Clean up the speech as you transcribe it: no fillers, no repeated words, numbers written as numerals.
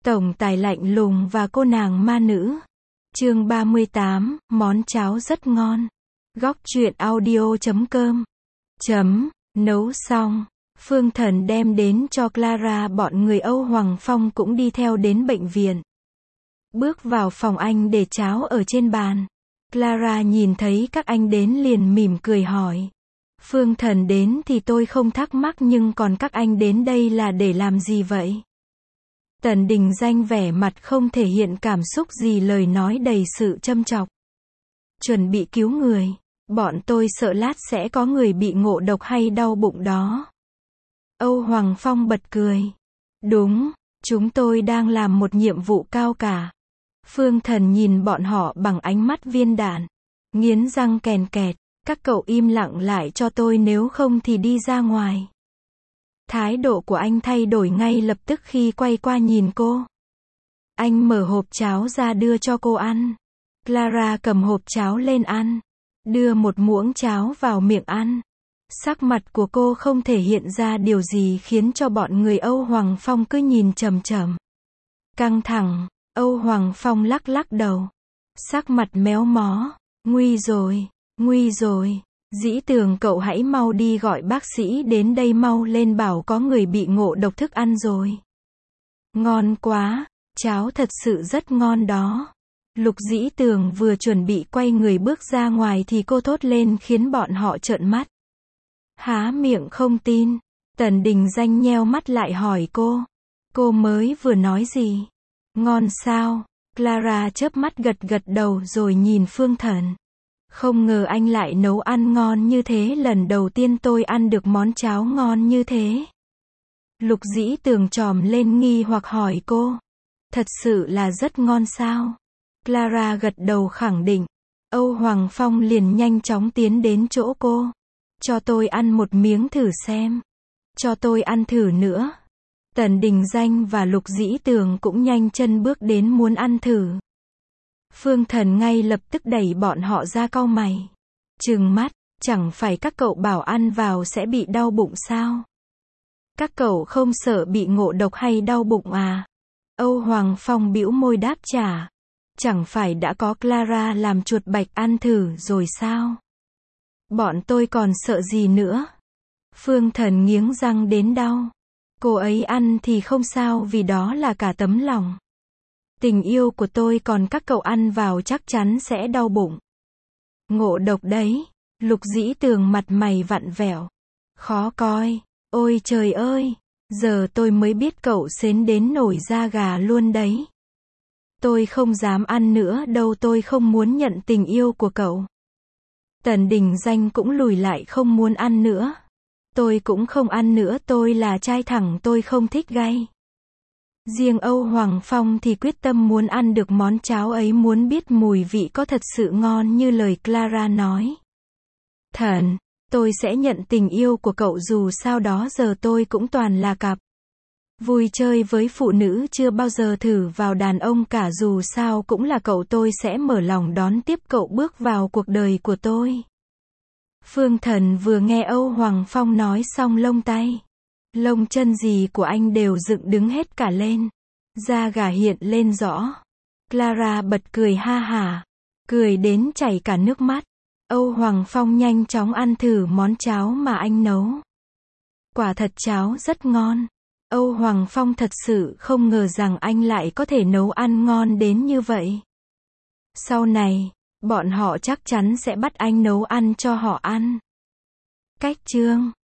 Tổng tài lạnh lùng và cô nàng ma nữ. Chương 38, món cháo rất ngon. Góc truyện audio.com. Nấu xong, Phương Thần đem đến cho Clara, bọn người Âu Hoàng Phong cũng đi theo đến bệnh viện. Bước vào phòng anh để cháo ở trên bàn. Clara nhìn thấy các anh đến liền mỉm cười hỏi. Phương Thần đến thì tôi không thắc mắc, nhưng còn các anh đến đây là để làm gì vậy? Tần Đình Danh vẻ mặt không thể hiện cảm xúc gì, lời nói đầy sự châm chọc. Chuẩn bị cứu người. Bọn tôi sợ lát sẽ có người bị ngộ độc hay đau bụng đó. Âu Hoàng Phong bật cười. Đúng, chúng tôi đang làm một nhiệm vụ cao cả. Phương Thần nhìn bọn họ bằng ánh mắt viên đạn. Nghiến răng kèn kẹt. Các cậu im lặng lại cho tôi, nếu không thì đi ra ngoài. Thái độ của anh thay đổi ngay lập tức khi quay qua nhìn cô. Anh mở hộp cháo ra đưa cho cô ăn. Clara cầm hộp cháo lên ăn. Đưa một muỗng cháo vào miệng ăn. Sắc mặt của cô không thể hiện ra điều gì, khiến cho bọn người Âu Hoàng Phong cứ nhìn chằm chằm. Căng thẳng, Âu Hoàng Phong lắc lắc đầu. Sắc mặt méo mó. Nguy rồi, nguy rồi. Dĩ Tường, cậu hãy mau đi gọi bác sĩ đến đây mau lên, bảo có người bị ngộ độc thức ăn rồi. Ngon quá, cháo thật sự rất ngon đó. Lục Dĩ Tường vừa chuẩn bị quay người bước ra ngoài thì cô thốt lên khiến bọn họ trợn mắt. Há miệng không tin. Tần Đình Danh nheo mắt lại hỏi cô. Cô mới vừa nói gì? Ngon sao? Clara chớp mắt gật gật đầu rồi nhìn Phương Thần. Không ngờ anh lại nấu ăn ngon như thế, lần đầu tiên tôi ăn được món cháo ngon như thế. Lục Dĩ Tường tròm lên nghi hoặc hỏi cô. Thật sự là rất ngon sao? Clara gật đầu khẳng định. Âu Hoàng Phong liền nhanh chóng tiến đến chỗ cô. Cho tôi ăn một miếng thử xem. Cho tôi ăn thử nữa. Tần Đình Danh và Lục Dĩ Tường cũng nhanh chân bước đến muốn ăn thử. Phương Thần ngay lập tức đẩy bọn họ ra, cau mày. Trừng mắt, chẳng phải các cậu bảo ăn vào sẽ bị đau bụng sao? Các cậu không sợ bị ngộ độc hay đau bụng à? Âu Hoàng Phong bĩu môi đáp trả. Chẳng phải đã có Clara làm chuột bạch ăn thử rồi sao? Bọn tôi còn sợ gì nữa? Phương Thần nghiến răng đến đau. Cô ấy ăn thì không sao, vì đó là cả tấm lòng. Tình yêu của tôi, còn các cậu ăn vào chắc chắn sẽ đau bụng. Ngộ độc đấy. Lục Dĩ Tường mặt mày vặn vẹo. Khó coi. Ôi trời ơi. Giờ tôi mới biết cậu xến đến nổi da gà luôn đấy. Tôi không dám ăn nữa đâu, tôi không muốn nhận tình yêu của cậu. Tần Đình Danh cũng lùi lại không muốn ăn nữa. Tôi cũng không ăn nữa, tôi là trai thẳng, tôi không thích gay. Riêng Âu Hoàng Phong thì quyết tâm muốn ăn được món cháo ấy, muốn biết mùi vị có thật sự ngon như lời Clara nói. Thần, tôi sẽ nhận tình yêu của cậu, dù sao đó giờ tôi cũng toàn là cặp. Vui chơi với phụ nữ, chưa bao giờ thử vào đàn ông cả, dù sao cũng là cậu, tôi sẽ mở lòng đón tiếp cậu bước vào cuộc đời của tôi. Phương Thần vừa nghe Âu Hoàng Phong nói xong, lông tay, lông chân gì của anh đều dựng đứng hết cả lên. Da gà hiện lên rõ. Clara bật cười ha hả. Cười đến chảy cả nước mắt. Âu Hoàng Phong nhanh chóng ăn thử món cháo mà anh nấu. Quả thật cháo rất ngon. Âu Hoàng Phong thật sự không ngờ rằng anh lại có thể nấu ăn ngon đến như vậy. Sau này, bọn họ chắc chắn sẽ bắt anh nấu ăn cho họ ăn. Cách chương